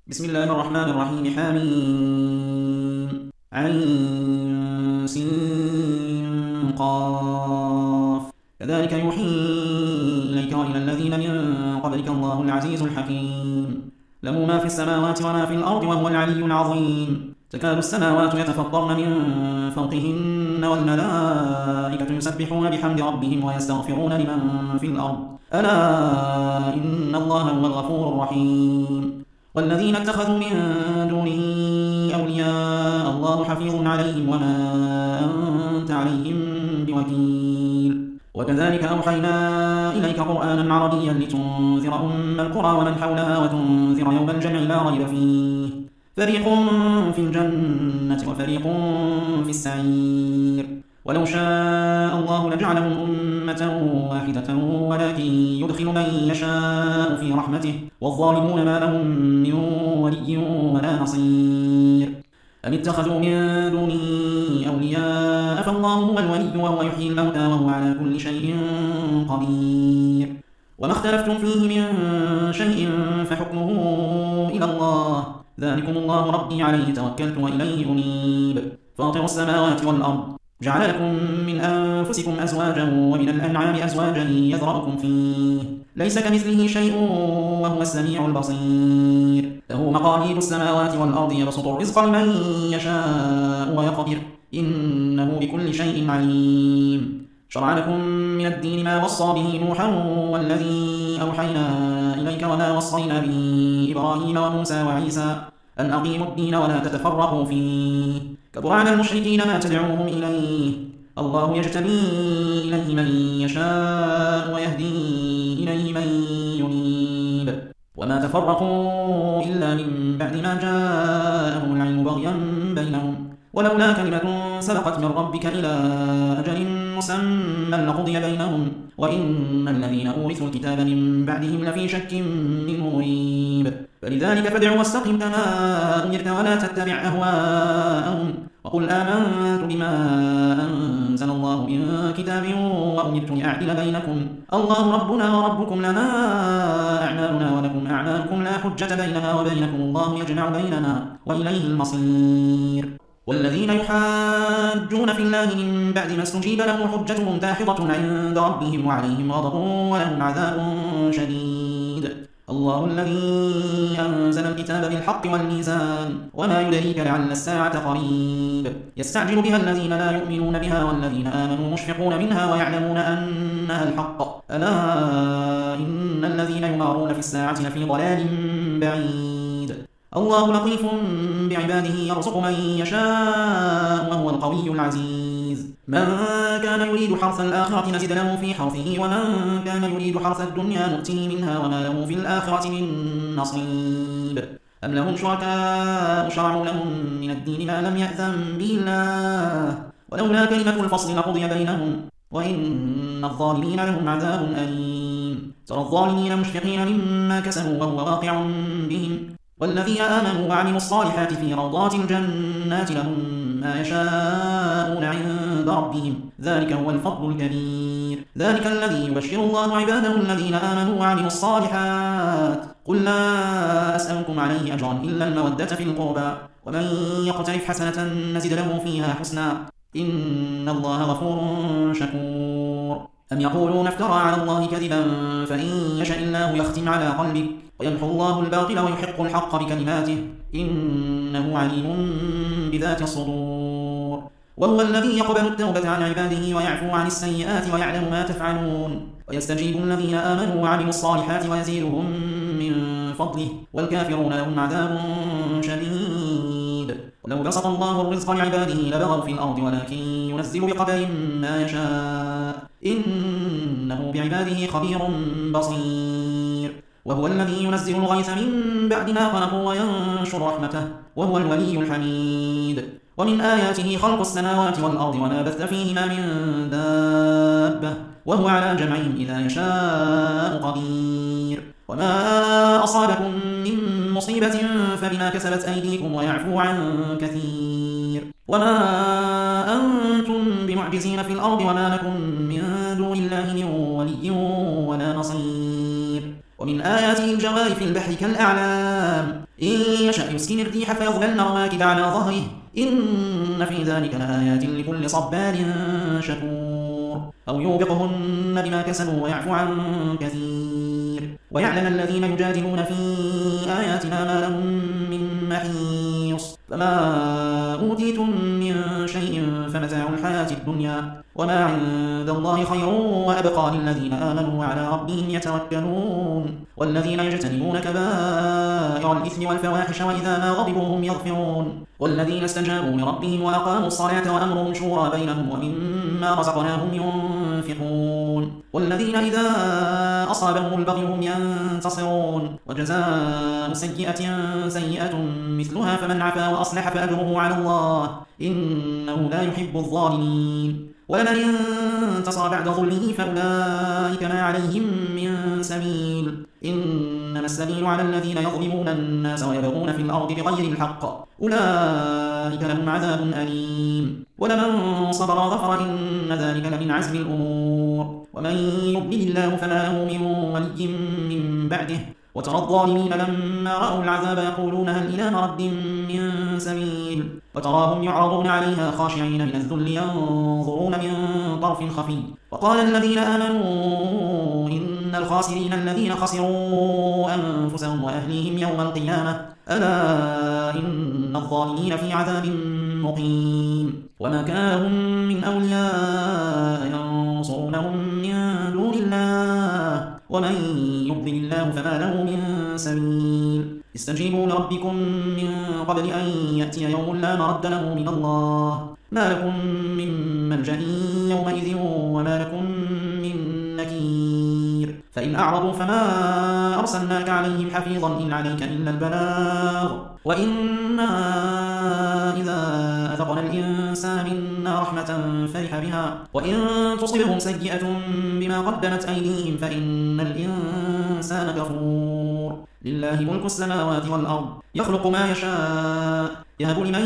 بسم الله الرحمن الرحيم. حميم عين سين قاف. كذلك يوحي إليك وإلى الذين من قبلك الله العزيز الحكيم. له ما في السماوات وما في الأرض وهو العلي العظيم. تكاد السماوات يتفطرن من فوقهن والملائكة يسبحون بحمد ربهم ويستغفرون لمن في الأرض ألا إن الله هو الغفور الرحيم. والذين اتخذوا من دونه أولياء الله حفيظ عليهم وما أنت عليهم بوكيل. وكذلك أوحينا إليك قرآنا عربيا لتنذر القرى ومن حولها وتنذر يوم الجمع لا ريب فيه فريق في الجنة وفريق في السعير. ولو شاء الله لجعلهم أمة واحدة ولكن يدخل من يشاء في رحمته والظالمون ما لهم من ولي ولا نصير. أم اتخذوا من دونه أولياء فالله هو الولي وهو يحيي الموتى وهو على كل شيء قدير. وما اختلفتم فيه من شيء فحكمه إلى الله ذلكم الله ربي عليه توكلت وإليه أنيب. فاطر السماوات والأرض جعل لكم من أنفسكم أزواجا ومن الأنعام أزواجا يذرأكم فيه ليس كمثله شيء وهو السميع البصير. له مقاليد السماوات والأرض يبسط الرزق لمن يشاء ويقدر إنه بكل شيء عليم. شرع لكم من الدين ما وصى به نوحا والذي أوحينا إليك وما وصينا به إبراهيم وموسى وعيسى أن أقيموا الدين ولا تتفرقوا فيه كبر على المشركين ما تدعوهم إليه الله يجتبي إليه من يشاء ويهدي إليه من ينيب. وما تفرقوا إلا من بعد ما جاءهم العلم بغيا بينهم ولولا كلمة سبقت من ربك إلى أجل مسمى لقضي بينهم وإن الذين أورثوا الكتاب من بعدهم لفي شك منه مريب. فلذلك فادع واستقم كما أمرت ولا تتبع أهواءهم وقل آمنت بما أنزل الله من كتاب وأمرت لأعدل بينكم الله ربنا وربكم لنا أعمالنا ولكم أعمالكم لا حجة بيننا وبينكم الله يجمع بيننا وإليه المصير. والذين يحاجون في الله من بعد ما استجيب له حجتهم داحضة عند ربهم وعليهم غضب ولهم عذاب شديد. الله الذي أنزل الكتاب بالحق والميزان وما يدريك لعل الساعة قريب. يستعجل بها الذين لا يؤمنون بها والذين آمنوا مشفقون منها ويعلمون أنها الحق ألا إن الذين يمارون في الساعة لفي ضلال بعيد. الله لطيف بعباده يرزق من يشاء وهو القوي العزيز. من كان يريد حرث الآخرة نزد له في حرثه ومن كان يريد حرث الدنيا نؤتيه منها وما له في الآخرة من نصيب. أم لهم شركاء شرعوا لهم من الدين ما لم يأذن به الله ولولا كلمة الفصل لقضي بينهم وإن الظالمين لهم عذاب أليم. ترى الظالمين مشفقين مما كسبوا وهو واقع بهم والذين آمنوا وعملوا الصالحات في روضات الجنات لهم ما يشاءون عند ربهم ذلك هو الفضل الكبير. ذلك الذي يبشر الله عباده الذين آمنوا وعملوا الصالحات قل لا أسألكم عليه أجرا إلا المودة في القربى ومن يقترف حسنة نزد له فيها حسنا إن الله غفور شكور. أم يقولون افترى على الله كذبا فإن يشاء الله يختم على قلبك ويمحو الله الباطل ويحق الحق بكلماته إنه عليم بذات الصدور. وهو الذي يقبل التوبة عن عباده ويعفو عن السيئات ويعلم ما تفعلون ويستجيب الذين آمنوا وعملوا الصالحات ويزيدهم من فضله والكافرون لهم عذاب شديد. ولو بسط الله الرزق لعباده لبغوا في الأرض ولكن ينزل بقدر ما يشاء إنه بعباده خبير بصير. وهو الذي ينزل الغيث من بعد ما قنطوا وينشر رحمته وهو الولي الحميد. ومن آياته خلق السماوات والأرض وما بث فيهما من دابة وهو على جمعهم إذا يشاء قدير. وما أصابكم من مصيبة فبما كسبت أيديكم ويعفو عن كثير. وما أنتم بمعجزين في الأرض وما لكم من دون الله من ولي ولا نصير. ومن آياته الجوار في البحر كالأعلام إن يشأ يسكن الريح فيظللن رواكد على ظهره إن في ذلك لآيات لكل صبار شكور أو يوبقهن بما كسبوا ويعفو عن كثير ويعلم الذين يجادلون في آياتنا ما لهم من محيص فما أوتيتم من شيء فمتاع الحياة الدنيا وما عند الله خير وأبقى للذين آمنوا وعلى ربهم يتوكلون والذين يجتنبون كبائر الإثم والفواحش وإذا ما غضبوا هم يغفرون والذين استجابوا لربهم وأقاموا الصلاة وأمرهم شورى بينهم ومما رزقناهم ينفقون والذين إذا أصابهم البغي هم ينتصرون وجزاء سيئة سيئة مثلها فمن عفا وأصلح فأجره على الله إنه لا يحب الظالمين ولمن انتصر بعد ظلمه فأولئك ما عليهم من سبيل إنما السبيل على الذين يظلمون الناس ويبغون في الأرض بغير الحق أولئك لهم عذاب أليم ولمن صبر وغفر إن ذلك لمن عزم الأمور ومن يضلل الله فما له من ولي من بعده وترى الظالمين لما رأوا العذاب يقولون هل إلى مرد من سبيل وتراهم يعرضون عليها خاشعين من الذل ينظرون من طرف خفي وقال الذين آمنوا إن الخاسرين الذين خسروا أنفسهم وأهليهم يوم القيامة ألا إن الظالمين في عذاب مقيم وما كان لهم من أولياء ينصرونهم من دون الله ومن يضلل الله فما له من سبيل استجيبوا لربكم من قبل أن يأتي يوم لا مرد له من الله ما لكم من ملجأ يومئذ وما لكم من نكير فإن أعرضوا فما أرسلناك عليهم حفيظا إن عليك إلا البلاغ وإنا إذا أذقنا الإنسان منا رحمة فرح بها وإن تصبهم سيئة بما قدمت أيديهم فإن الإنسان كفور لله ملك السماوات والأرض يخلق ما يشاء يهب لمن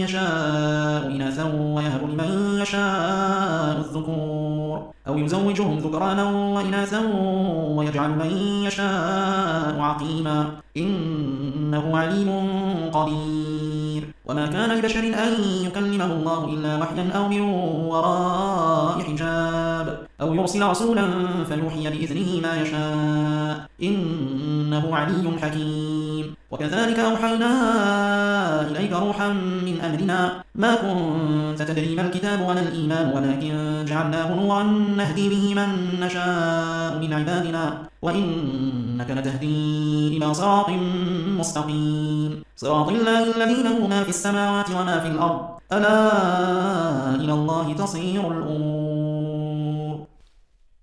يشاء إناثا ويهب لمن يشاء الذكور أو يزوجهم ذكرانا وإناثا ويجعل من يشاء عقيما إنه عليم قدير وما كان لبشر أن يكلمه الله إلا وحيا أو من وراء حجاب أو يرسل رسولا فيوحي بإذنه ما يشاء إنه علي حكيم وكذلك أوحينا إليك روحا من أمرنا ما كنت تدري ما الكتاب ولا الإيمان ولكن جعلناه نورا نهدي به من نشاء من عبادنا وإنك لتهدي إلى صراط مستقيم صراط الله الذي له ما في السماوات وما في الأرض ألا إلى الله تصير الأمور